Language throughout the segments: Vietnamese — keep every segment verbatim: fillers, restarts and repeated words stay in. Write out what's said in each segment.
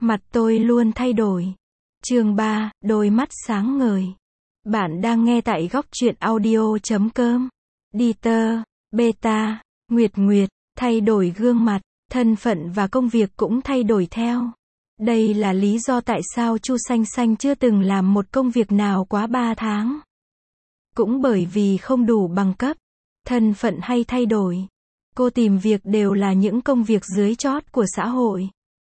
Mặt tôi luôn thay đổi. Chương ba, đôi mắt sáng ngời. Bạn đang nghe tại góc truyện audio chấm com. Dieter, Beta, Nguyệt Nguyệt, thay đổi gương mặt, thân phận và công việc cũng thay đổi theo. Đây là lý do tại sao Chu Xanh Xanh chưa từng làm một công việc nào quá ba tháng. Cũng bởi vì không đủ bằng cấp, thân phận hay thay đổi. Cô tìm việc đều là những công việc dưới chót của xã hội.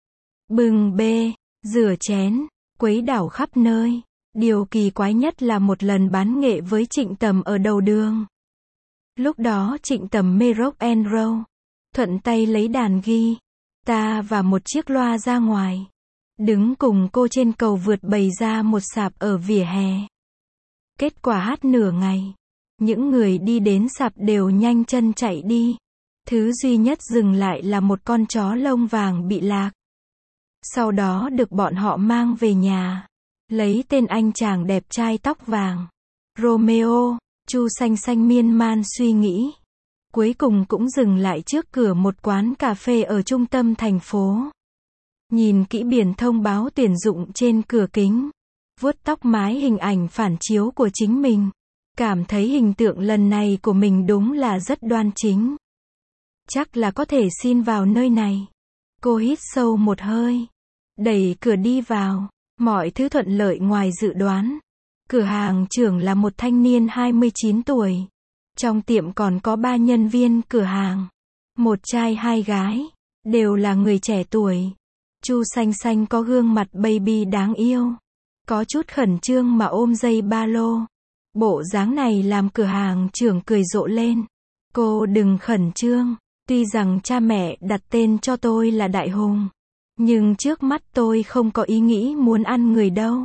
Bưng bê, rửa chén, quấy đảo khắp nơi. Điều kỳ quái nhất là một lần bán nghệ với Trịnh Tầm ở đầu đường. Lúc đó Trịnh Tầm mê rock and roll, thuận tay lấy đàn guitar và một chiếc loa ra ngoài. Đứng cùng cô trên cầu vượt bày ra một sạp ở vỉa hè. Kết quả hát nửa ngày, những người đi đến sạp đều nhanh chân chạy đi. Thứ duy nhất dừng lại là một con chó lông vàng bị lạc. Sau đó được bọn họ mang về nhà, lấy tên anh chàng đẹp trai tóc vàng, Romeo. Chu Xanh Xanh miên man suy nghĩ. Cuối cùng cũng dừng lại trước cửa một quán cà phê ở trung tâm thành phố. Nhìn kỹ biển thông báo tuyển dụng trên cửa kính. Vuốt tóc mái hình ảnh phản chiếu của chính mình. Cảm thấy hình tượng lần này của mình đúng là rất đoan chính. Chắc là có thể xin vào nơi này. Cô hít sâu một hơi, đẩy cửa đi vào. Mọi thứ thuận lợi ngoài dự đoán. Cửa hàng trưởng là một thanh niên hai mươi chín tuổi. Trong tiệm còn có ba nhân viên cửa hàng. Một trai hai gái. Đều là người trẻ tuổi. Chu Xanh Xanh có gương mặt baby đáng yêu. Có chút khẩn trương mà ôm dây ba lô. Bộ dáng này làm cửa hàng trưởng cười rộ lên. Cô đừng khẩn trương. Tuy rằng cha mẹ đặt tên cho tôi là Đại Hùng. Nhưng trước mắt tôi không có ý nghĩ muốn ăn người đâu.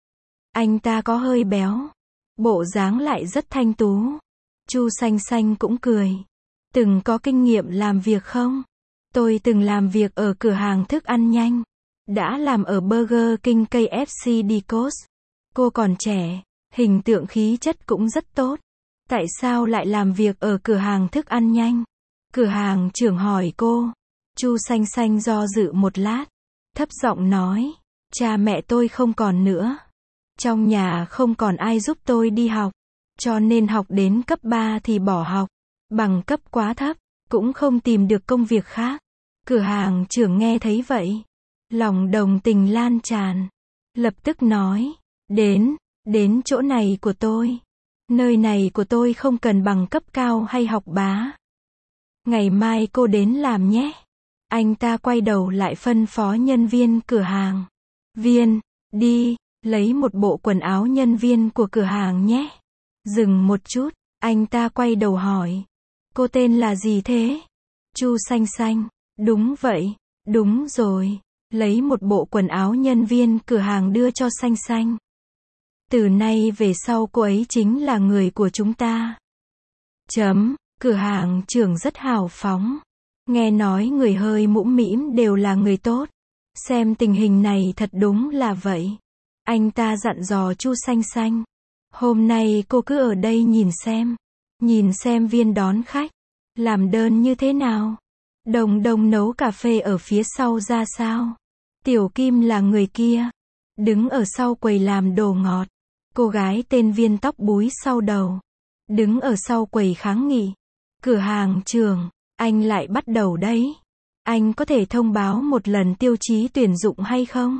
Anh ta có hơi béo. Bộ dáng lại rất thanh tú. Chu Xanh Xanh cũng cười. Từng có kinh nghiệm làm việc không? Tôi từng làm việc ở cửa hàng thức ăn nhanh. Đã làm ở Burger King ca ép xê Dicos. Cô còn trẻ, hình tượng khí chất cũng rất tốt. Tại sao lại làm việc ở cửa hàng thức ăn nhanh? Cửa hàng trưởng hỏi cô. Chu Xanh Xanh do dự một lát, thấp giọng nói, cha mẹ tôi không còn nữa. Trong nhà không còn ai giúp tôi đi học, cho nên học đến cấp ba thì bỏ học. Bằng cấp quá thấp, cũng không tìm được công việc khác. Cửa hàng trưởng nghe thấy vậy, lòng đồng tình lan tràn. Lập tức nói, đến, đến chỗ này của tôi. Nơi này của tôi không cần bằng cấp cao hay học bá. Ngày mai cô đến làm nhé. Anh ta quay đầu lại phân phó nhân viên cửa hàng. Viên, đi, lấy một bộ quần áo nhân viên của cửa hàng nhé. Dừng một chút, anh ta quay đầu hỏi. Cô tên là gì thế? Chu Xanh Xanh. Đúng vậy, đúng rồi. Lấy một bộ quần áo nhân viên cửa hàng đưa cho Xanh Xanh. Từ nay về sau cô ấy chính là người của chúng ta. Chấm, cửa hàng trưởng rất hào phóng. Nghe nói người hơi mũm mĩm đều là người tốt. Xem tình hình này thật đúng là vậy. Anh ta dặn dò Chu Xanh Xanh. Hôm nay cô cứ ở đây nhìn xem. Nhìn xem Viên đón khách. Làm đơn như thế nào? Đồng Đồng nấu cà phê ở phía sau ra sao? Tiểu Kim là người kia. Đứng ở sau quầy làm đồ ngọt. Cô gái tên Viên tóc búi sau đầu. Đứng ở sau quầy kháng nghị. Cửa hàng trưởng, anh lại bắt đầu đấy. Anh có thể thông báo một lần tiêu chí tuyển dụng hay không?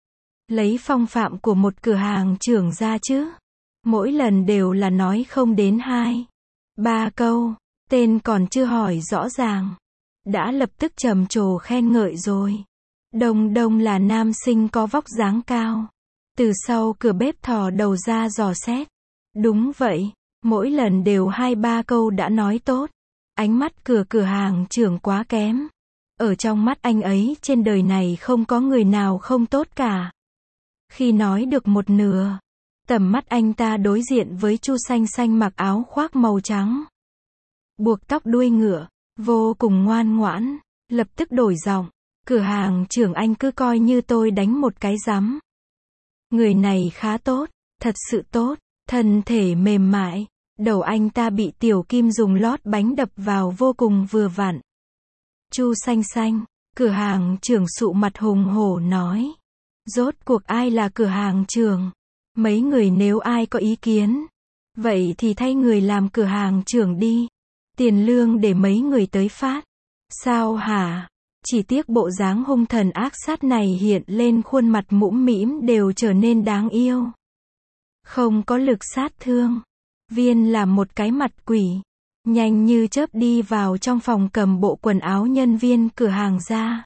Lấy phong phạm của một cửa hàng trưởng ra chứ. Mỗi lần đều là nói không đến hai, ba câu. Tên còn chưa hỏi rõ ràng. Đã lập tức trầm trồ khen ngợi rồi. Đồng Đồng là nam sinh có vóc dáng cao. Từ sau cửa bếp thò đầu ra dò xét. Đúng vậy, mỗi lần đều hai ba câu đã nói tốt. Ánh mắt cửa cửa hàng trưởng quá kém. Ở trong mắt anh ấy trên đời này không có người nào không tốt cả. Khi nói được một nửa, tầm mắt anh ta đối diện với Chu Xanh Xanh mặc áo khoác màu trắng. Buộc tóc đuôi ngựa, vô cùng ngoan ngoãn, lập tức đổi giọng. Cửa hàng trưởng anh cứ coi như tôi đánh một cái rắm. Người này khá tốt, thật sự tốt, thân thể mềm mại. Đầu anh ta bị Tiểu Kim dùng lót bánh đập vào vô cùng vừa vặn. Chu Xanh Xanh, Cửa hàng trưởng sụ mặt hùng hổ nói. Rốt cuộc ai là cửa hàng trưởng? Mấy người nếu ai có ý kiến, vậy thì thay người làm cửa hàng trưởng đi. Tiền lương để mấy người tới phát. Sao hả? Chỉ tiếc bộ dáng hung thần ác sát này hiện lên khuôn mặt mũm mĩm đều trở nên đáng yêu. Không có lực sát thương. Viên làm một cái mặt quỷ. Nhanh như chớp đi vào trong phòng cầm bộ quần áo nhân viên cửa hàng ra.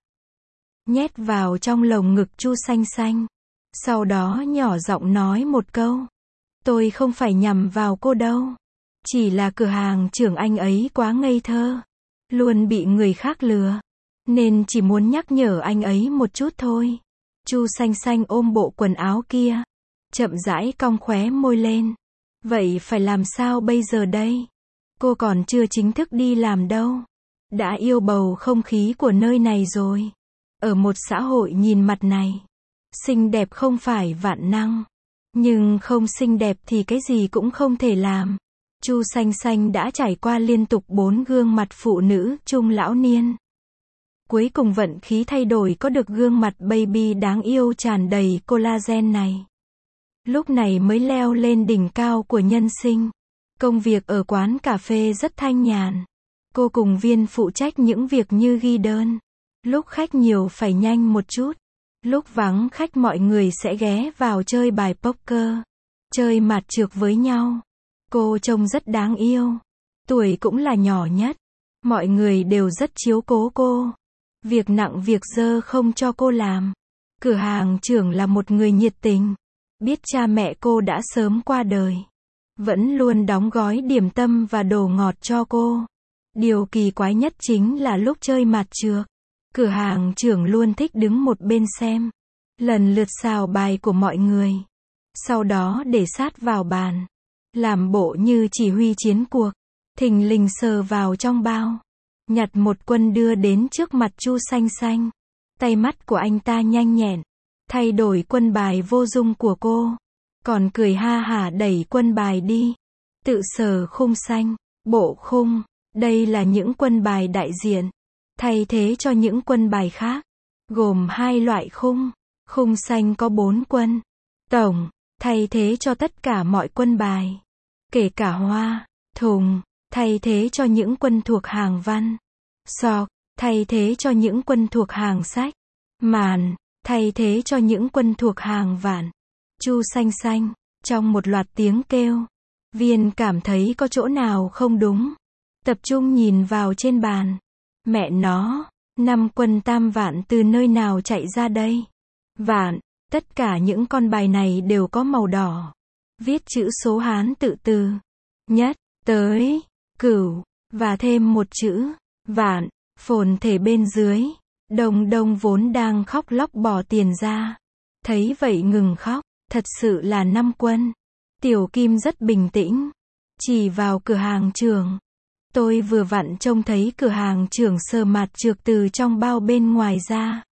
Nhét vào trong lồng ngực Chu Xanh Xanh. Sau đó nhỏ giọng nói một câu. Tôi không phải nhằm vào cô đâu. Chỉ là cửa hàng trưởng anh ấy quá ngây thơ. Luôn bị người khác lừa. Nên chỉ muốn nhắc nhở anh ấy một chút thôi. Chu Xanh Xanh ôm bộ quần áo kia. Chậm rãi cong khóe môi lên. Vậy phải làm sao bây giờ đây? Cô còn chưa chính thức đi làm đâu. Đã yêu bầu không khí của nơi này rồi. Ở một xã hội nhìn mặt này. Xinh đẹp không phải vạn năng. Nhưng không xinh đẹp thì cái gì cũng không thể làm. Chu Xanh Xanh đã trải qua liên tục bốn gương mặt phụ nữ trung lão niên. Cuối cùng vận khí thay đổi có được gương mặt baby đáng yêu tràn đầy collagen này. Lúc này mới leo lên đỉnh cao của nhân sinh. Công việc ở quán cà phê rất thanh nhàn. Cô cùng Viên phụ trách những việc như ghi đơn. Lúc khách nhiều phải nhanh một chút. Lúc vắng khách mọi người sẽ ghé vào chơi bài poker. Chơi mặt trược với nhau. Cô trông rất đáng yêu. Tuổi cũng là nhỏ nhất. Mọi người đều rất chiếu cố cô. Việc nặng việc dơ không cho cô làm. Cửa hàng trưởng là một người nhiệt tình. Biết cha mẹ cô đã sớm qua đời. Vẫn luôn đóng gói điểm tâm và đồ ngọt cho cô. Điều kỳ quái nhất chính là lúc chơi mặt trược. Cửa hàng trưởng luôn thích đứng một bên xem. Lần lượt xào bài của mọi người. Sau đó để sát vào bàn. Làm bộ như chỉ huy chiến cuộc. Thình lình sờ vào trong bao. Nhặt một quân đưa đến trước mặt Chu Xanh Xanh. Tay mắt của anh ta nhanh nhẹn. Thay đổi quân bài vô dụng của cô. Còn cười ha hả đẩy quân bài đi. Tự sờ khung xanh. Bộ khung. Đây là những quân bài đại diện. Thay thế cho những quân bài khác. Gồm hai loại khung. Khung xanh có bốn quân. Tổng. Thay thế cho tất cả mọi quân bài. Kể cả hoa. Thùng. Thay thế cho những quân thuộc hàng văn. Sọc. Thay thế cho những quân thuộc hàng sách. Màn. Thay thế cho những quân thuộc hàng vạn. Chu Xanh Xanh. Trong một loạt tiếng kêu. Viên cảm thấy có chỗ nào không đúng. Tập trung nhìn vào trên bàn. Mẹ nó. Năm quân tam vạn từ nơi nào chạy ra đây? Vạn. Tất cả những con bài này đều có màu đỏ. Viết chữ số Hán tự từ. Nhất. Tới. Cửu. Và thêm một chữ. Vạn. Phồn thể bên dưới. Đồng Đông vốn đang khóc lóc bỏ tiền ra. Thấy vậy ngừng khóc. Thật sự là năm quân. Tiểu Kim rất bình tĩnh. Chỉ vào cửa hàng trưởng. Tôi vừa vặn trông thấy cửa hàng trưởng sờ mặt trược từ trong bao bên ngoài ra.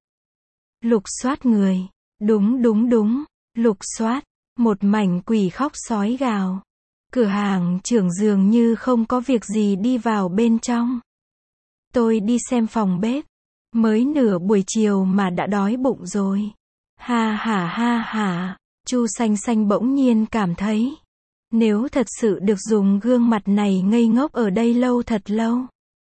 Lục soát người. Đúng đúng đúng. Lục soát. Một mảnh quỷ khóc sói gào. Cửa hàng trưởng dường như không có việc gì đi vào bên trong. Tôi đi xem phòng bếp. Mới nửa buổi chiều mà đã đói bụng rồi. Ha ha ha ha. Chu Xanh Xanh bỗng nhiên cảm thấy. Nếu thật sự được dùng gương mặt này ngây ngốc ở đây lâu thật lâu.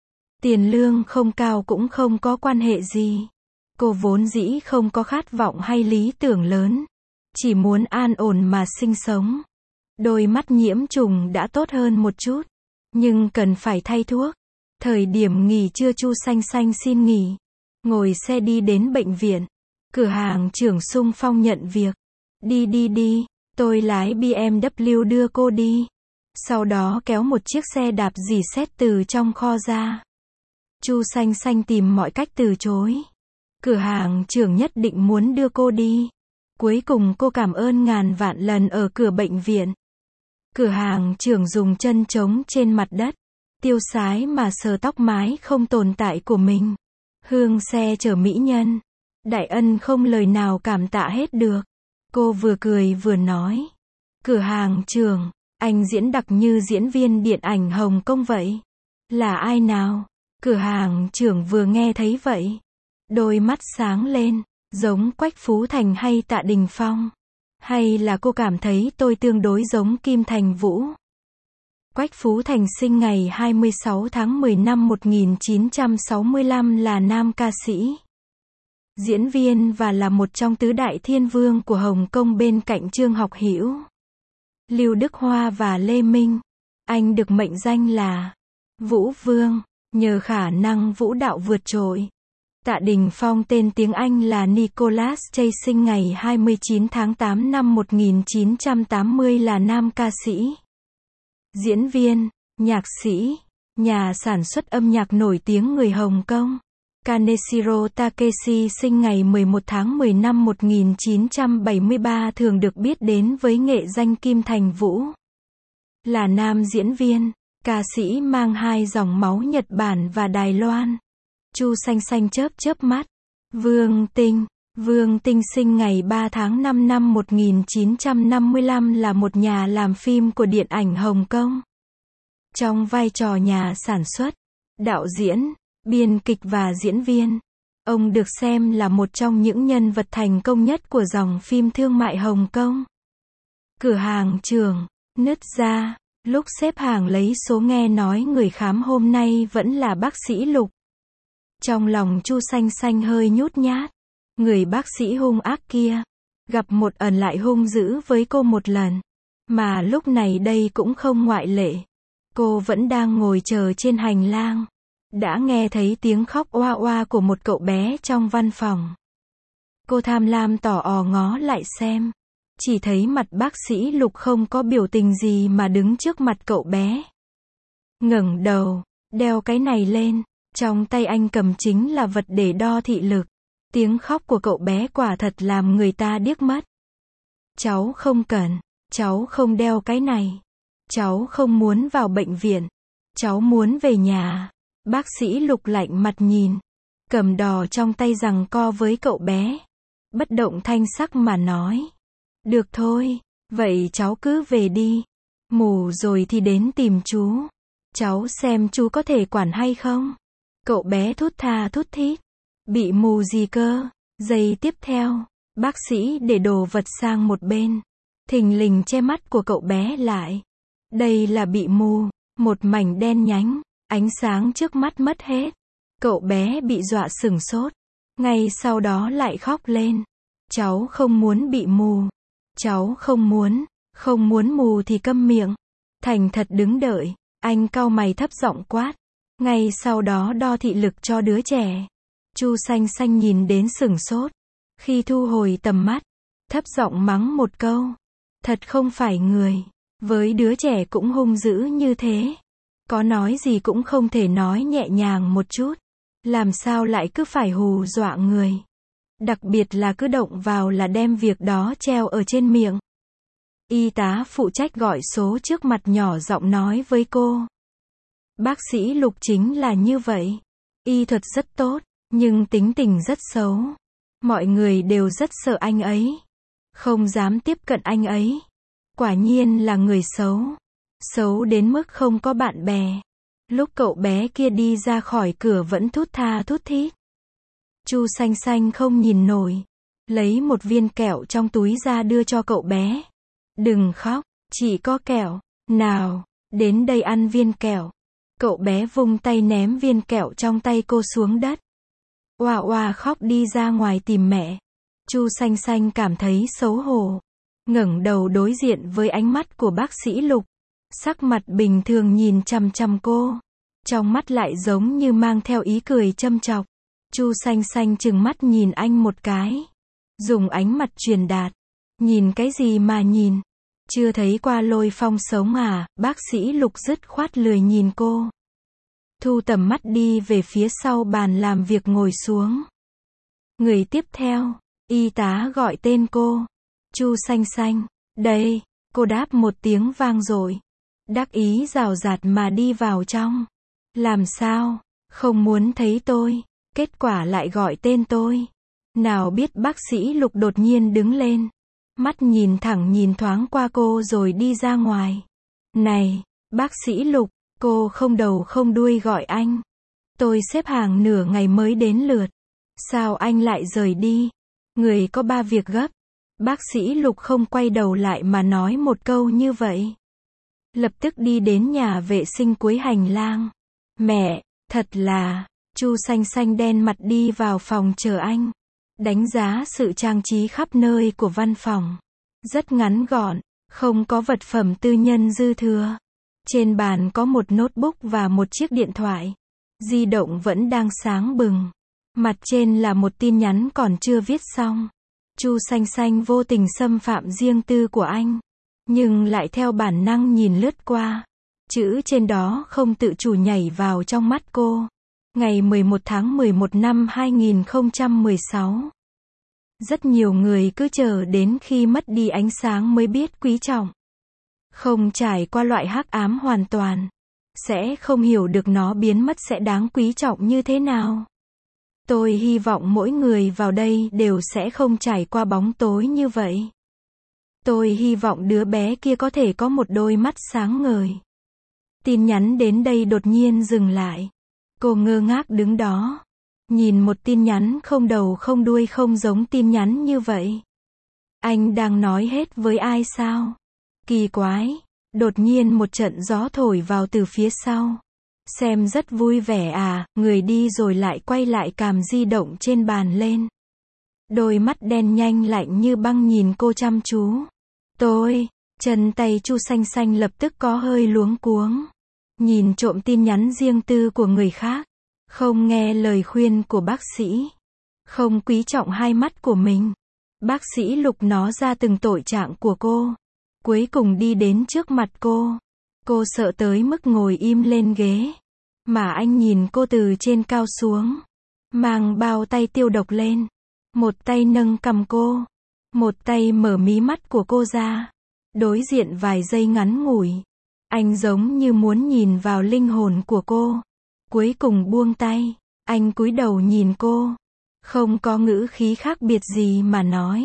Tiền lương không cao cũng không có quan hệ gì. Cô vốn dĩ không có khát vọng hay lý tưởng lớn. Chỉ muốn an ổn mà sinh sống. Đôi mắt nhiễm trùng đã tốt hơn một chút. Nhưng cần phải thay thuốc. Thời điểm nghỉ trưa Chu Xanh Xanh xin nghỉ. Ngồi xe đi đến bệnh viện. Cửa hàng trưởng xung phong nhận việc. Đi đi đi, tôi lái bê em vê đưa cô đi. Sau đó kéo một chiếc xe đạp dì xét từ trong kho ra. Chu Xanh Xanh tìm mọi cách từ chối. Cửa hàng trưởng nhất định muốn đưa cô đi. Cuối cùng cô cảm ơn ngàn vạn lần ở cửa bệnh viện. Cửa hàng trưởng dùng chân trống trên mặt đất. Tiêu sái mà sờ tóc mái không tồn tại của mình. Hương xe chở mỹ nhân. Đại ân không lời nào cảm tạ hết được. Cô vừa cười vừa nói. Cửa hàng trưởng, anh diễn đặc như diễn viên điện ảnh Hồng Kông vậy. Là ai nào? Cửa hàng trưởng vừa nghe thấy vậy. Đôi mắt sáng lên, giống Quách Phú Thành hay Tạ Đình Phong? Hay là cô cảm thấy tôi tương đối giống Kim Thành Vũ? Quách Phú Thành sinh ngày hai mươi sáu tháng mười năm một nghìn chín trăm sáu mươi lăm, là nam ca sĩ, diễn viên và là một trong tứ đại thiên vương của Hồng Kông bên cạnh Trương Học Hữu, Lưu Đức Hoa và Lê Minh. Anh được mệnh danh là Vũ Vương, nhờ khả năng vũ đạo vượt trội. Tạ Đình Phong tên tiếng Anh là Nicholas Chase, sinh ngày hai mươi chín tháng tám năm một nghìn chín trăm tám mươi, là nam ca sĩ, diễn viên, nhạc sĩ, nhà sản xuất âm nhạc nổi tiếng người Hồng Kông. Kaneshiro Takeshi sinh ngày mười một tháng mười năm một nghìn chín trăm bảy mươi ba, thường được biết đến với nghệ danh Kim Thành Vũ, là nam diễn viên, ca sĩ mang hai dòng máu Nhật Bản và Đài Loan. Chu Xanh Xanh chớp chớp mắt. Vương Tinh. Vương Tinh sinh ngày ba tháng năm năm một nghìn chín trăm năm mươi lăm, là một nhà làm phim của điện ảnh Hồng Kông. Trong vai trò nhà sản xuất, đạo diễn, biên kịch và diễn viên, ông được xem là một trong những nhân vật thành công nhất của dòng phim thương mại Hồng Kông. Cửa hàng Trường, nứt ra, lúc xếp hàng lấy số nghe nói người khám hôm nay vẫn là bác sĩ Lục. Trong lòng Chu Xanh Xanh hơi nhút nhát. Người bác sĩ hung ác kia, gặp một ẩn lại hung dữ với cô một lần. Mà lúc này đây cũng không ngoại lệ. Cô vẫn đang ngồi chờ trên hành lang. Đã nghe thấy tiếng khóc oa oa của một cậu bé trong văn phòng. Cô tham lam tò ò ngó lại xem. Chỉ thấy mặt bác sĩ Lục không có biểu tình gì mà đứng trước mặt cậu bé. Ngẩng đầu, đeo cái này lên. Trong tay anh cầm chính là vật để đo thị lực. Tiếng khóc của cậu bé quả thật làm người ta điếc mất. Cháu không cần, cháu không đeo cái này. Cháu không muốn vào bệnh viện. Cháu muốn về nhà. Bác sĩ Lục lạnh mặt nhìn. Cầm đò trong tay giằng co với cậu bé. Bất động thanh sắc mà nói. Được thôi, vậy cháu cứ về đi. Mù rồi thì đến tìm chú. Cháu xem chú có thể quản hay không? Cậu bé thút tha thút thít. Bị mù gì cơ? Giây tiếp theo, bác sĩ để đồ vật sang một bên. Thình lình che mắt của cậu bé lại. Đây là bị mù, một mảnh đen nhánh, ánh sáng trước mắt mất hết. Cậu bé bị dọa sửng sốt. Ngay sau đó lại khóc lên. Cháu không muốn bị mù. Cháu không muốn, không muốn mù thì câm miệng. Thành thật đứng đợi, anh cau mày thấp giọng quát. Ngay sau đó đo thị lực cho đứa trẻ. Chu Xanh Xanh nhìn đến sửng sốt. Khi thu hồi tầm mắt, thấp giọng mắng một câu. Thật không phải người. Với đứa trẻ cũng hung dữ như thế. Có nói gì cũng không thể nói nhẹ nhàng một chút. Làm sao lại cứ phải hù dọa người. Đặc biệt là cứ động vào là đem việc đó treo ở trên miệng. Y tá phụ trách gọi số trước mặt nhỏ giọng nói với cô. Bác sĩ Lục chính là như vậy. Y thuật rất tốt, nhưng tính tình rất xấu. Mọi người đều rất sợ anh ấy. Không dám tiếp cận anh ấy. Quả nhiên là người xấu. Xấu đến mức không có bạn bè. Lúc cậu bé kia đi ra khỏi cửa vẫn thút tha thút thít. Chu Xanh Xanh không nhìn nổi. Lấy một viên kẹo trong túi ra đưa cho cậu bé. Đừng khóc, chỉ có kẹo. Nào, đến đây ăn viên kẹo. Cậu bé vung tay ném viên kẹo trong tay cô xuống đất. Oa oa khóc đi ra ngoài tìm mẹ. Chu Xanh Xanh cảm thấy xấu hổ. Ngẩng đầu đối diện với ánh mắt của bác sĩ Lục. Sắc mặt bình thường nhìn chằm chằm cô. Trong mắt lại giống như mang theo ý cười châm chọc. Chu Xanh Xanh trừng mắt nhìn anh một cái. Dùng ánh mặt truyền đạt. Nhìn cái gì mà nhìn? Chưa thấy qua lôi phong sống à? Bác sĩ Lục dứt khoát lười nhìn cô. Thu tầm mắt đi về phía sau bàn làm việc ngồi xuống. Người tiếp theo, y tá gọi tên cô. Chu Xanh Xanh, đây, cô đáp một tiếng vang dội. Đắc ý rào rạt mà đi vào trong. Làm sao, không muốn thấy tôi, kết quả lại gọi tên tôi. Nào biết bác sĩ Lục đột nhiên đứng lên. Mắt nhìn thẳng nhìn thoáng qua cô rồi đi ra ngoài. Này, bác sĩ Lục, cô không đầu không đuôi gọi anh. Tôi xếp hàng nửa ngày mới đến lượt. Sao anh lại rời đi? Người có ba việc gấp. Bác sĩ Lục không quay đầu lại mà nói một câu như vậy. Lập tức đi đến nhà vệ sinh cuối hành lang. Mẹ, thật là, Chu xanh xanh đen mặt đi vào phòng chờ anh. Đánh giá sự trang trí khắp nơi của văn phòng. Rất ngắn gọn, không có vật phẩm tư nhân dư thừa. Trên bàn có một notebook và một chiếc điện thoại. Di động vẫn đang sáng bừng. Mặt trên là một tin nhắn còn chưa viết xong. Chu xanh xanh vô tình xâm phạm riêng tư của anh. Nhưng lại theo bản năng nhìn lướt qua. Chữ trên đó không tự chủ nhảy vào trong mắt cô. Ngày mười một tháng mười một năm hai nghìn không trăm mười sáu. Rất nhiều người cứ chờ đến khi mất đi ánh sáng mới biết quý trọng. Không trải qua loại hắc ám hoàn toàn, sẽ không hiểu được nó biến mất sẽ đáng quý trọng như thế nào. Tôi hy vọng mỗi người vào đây đều sẽ không trải qua bóng tối như vậy. Tôi hy vọng đứa bé kia có thể có một đôi mắt sáng ngời. Tin nhắn đến đây đột nhiên dừng lại. Cô ngơ ngác đứng đó. Nhìn một tin nhắn không đầu không đuôi không giống tin nhắn như vậy. Anh đang nói hết với ai sao? Kỳ quái. Đột nhiên một trận gió thổi vào từ phía sau. Xem rất vui vẻ à, người đi rồi lại quay lại càm di động trên bàn lên. Đôi mắt đen nhanh lạnh như băng nhìn cô chăm chú. Tôi, chân tay Chu xanh xanh lập tức có hơi luống cuống. Nhìn trộm tin nhắn riêng tư của người khác. Không nghe lời khuyên của bác sĩ. Không quý trọng hai mắt của mình. Bác sĩ Lục nó ra từng tội trạng của cô. Cuối cùng đi đến trước mặt cô. Cô sợ tới mức ngồi im lên ghế. Mà anh nhìn cô từ trên cao xuống. Mang bao tay tiêu độc lên. Một tay nâng cằm cô. Một tay mở mí mắt của cô ra. Đối diện vài giây ngắn ngủi. Anh giống như muốn nhìn vào linh hồn của cô. Cuối cùng buông tay. Anh cúi đầu nhìn cô. Không có ngữ khí khác biệt gì mà nói.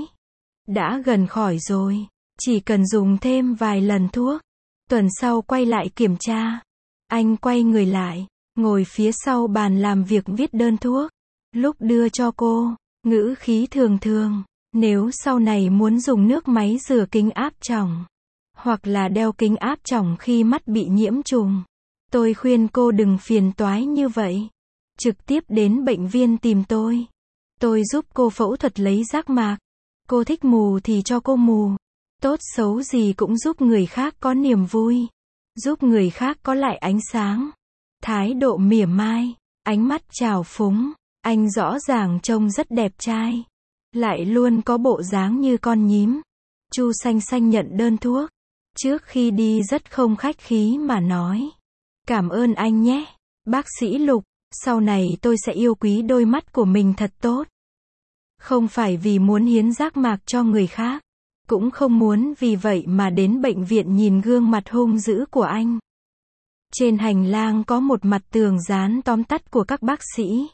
Đã gần khỏi rồi. Chỉ cần dùng thêm vài lần thuốc. Tuần sau quay lại kiểm tra. Anh quay người lại. Ngồi phía sau bàn làm việc viết đơn thuốc. Lúc đưa cho cô. Ngữ khí thường thường. Nếu sau này muốn dùng nước máy rửa kính áp tròng. Hoặc là đeo kính áp tròng khi mắt bị nhiễm trùng. Tôi khuyên cô đừng phiền toái như vậy. Trực tiếp đến bệnh viện tìm tôi. Tôi giúp cô phẫu thuật lấy giác mạc. Cô thích mù thì cho cô mù. Tốt xấu gì cũng giúp người khác có niềm vui. Giúp người khác có lại ánh sáng. Thái độ mỉa mai. Ánh mắt trào phúng. Anh rõ ràng trông rất đẹp trai. Lại luôn có bộ dáng như con nhím. Chu xanh xanh nhận đơn thuốc. Trước khi đi rất không khách khí mà nói. Cảm ơn anh nhé. Bác sĩ Lục. Sau này tôi sẽ yêu quý đôi mắt của mình thật tốt. Không phải vì muốn hiến giác mạc cho người khác. Cũng không muốn vì vậy mà đến bệnh viện nhìn gương mặt hung dữ của anh. Trên hành lang có một mặt tường dán tóm tắt của các bác sĩ.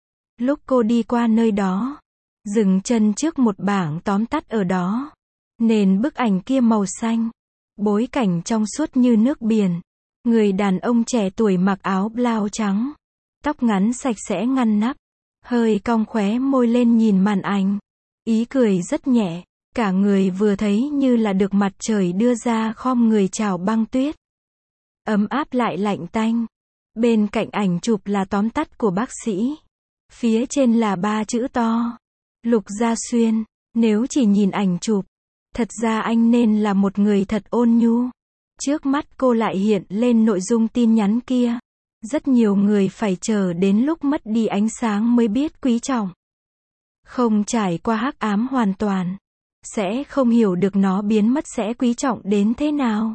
Lúc cô đi qua nơi đó, dừng chân trước một bảng tóm tắt ở đó. Nền bức ảnh kia màu xanh. Bối cảnh trong suốt như nước biển. Người đàn ông trẻ tuổi mặc áo blau trắng. Tóc ngắn sạch sẽ ngăn nắp. Hơi cong khóe môi lên nhìn màn ảnh. Ý cười rất nhẹ. Cả người vừa thấy như là được mặt trời đưa ra khom người chào băng tuyết. Ấm áp lại lạnh tanh. Bên cạnh ảnh chụp là tóm tắt của bác sĩ. Phía trên là ba chữ to. Lục Gia Xuyên. Nếu chỉ nhìn ảnh chụp, thật ra anh nên là một người thật ôn nhu. Trước mắt cô lại hiện lên nội dung tin nhắn kia. Rất nhiều người phải chờ đến lúc mất đi ánh sáng mới biết quý trọng. Không trải qua hắc ám hoàn toàn, sẽ không hiểu được nó biến mất sẽ quý trọng đến thế nào.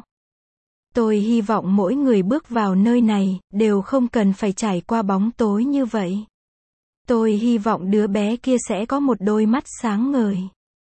Tôi hy vọng mỗi người bước vào nơi này, đều không cần phải trải qua bóng tối như vậy. Tôi hy vọng đứa bé kia sẽ có một đôi mắt sáng ngời.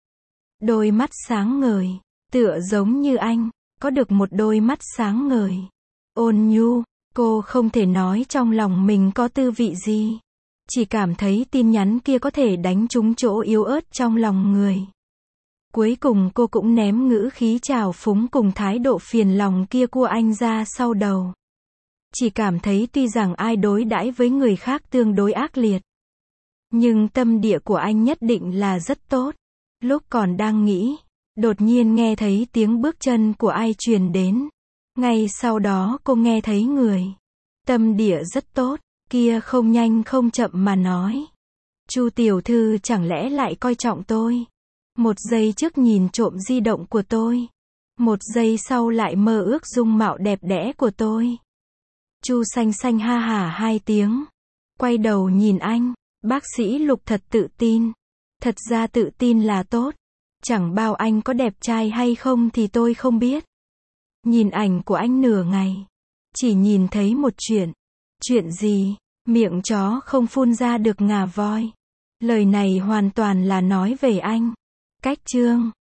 Đôi mắt sáng ngời, tựa giống như anh, có được một đôi mắt sáng ngời. Ôn nhu, cô không thể nói trong lòng mình có tư vị gì. Chỉ cảm thấy tin nhắn kia có thể đánh trúng chỗ yếu ớt trong lòng người. Cuối cùng cô cũng ném ngữ khí trào phúng cùng thái độ phiền lòng kia của anh ra sau đầu. Chỉ cảm thấy tuy rằng ai đối đãi với người khác tương đối ác liệt, Nhưng tâm địa của anh nhất định là rất tốt. Lúc còn đang nghĩ, đột nhiên nghe thấy tiếng bước chân của ai truyền đến. Ngay sau đó cô nghe thấy người. Tâm địa rất tốt, kia không nhanh không chậm mà nói. Chu tiểu thư chẳng lẽ lại coi trọng tôi? Một giây trước nhìn trộm di động của tôi. Một giây sau lại mơ ước dung mạo đẹp đẽ của tôi. Chu xanh xanh ha hả hai tiếng. Quay đầu nhìn anh. Bác sĩ Lục thật tự tin. Thật ra tự tin là tốt. Chẳng bao anh có đẹp trai hay không thì tôi không biết. Nhìn ảnh của anh nửa ngày. Chỉ nhìn thấy một chuyện. Chuyện gì? Miệng chó không phun ra được ngà voi. Lời này hoàn toàn là nói về anh. Cách chương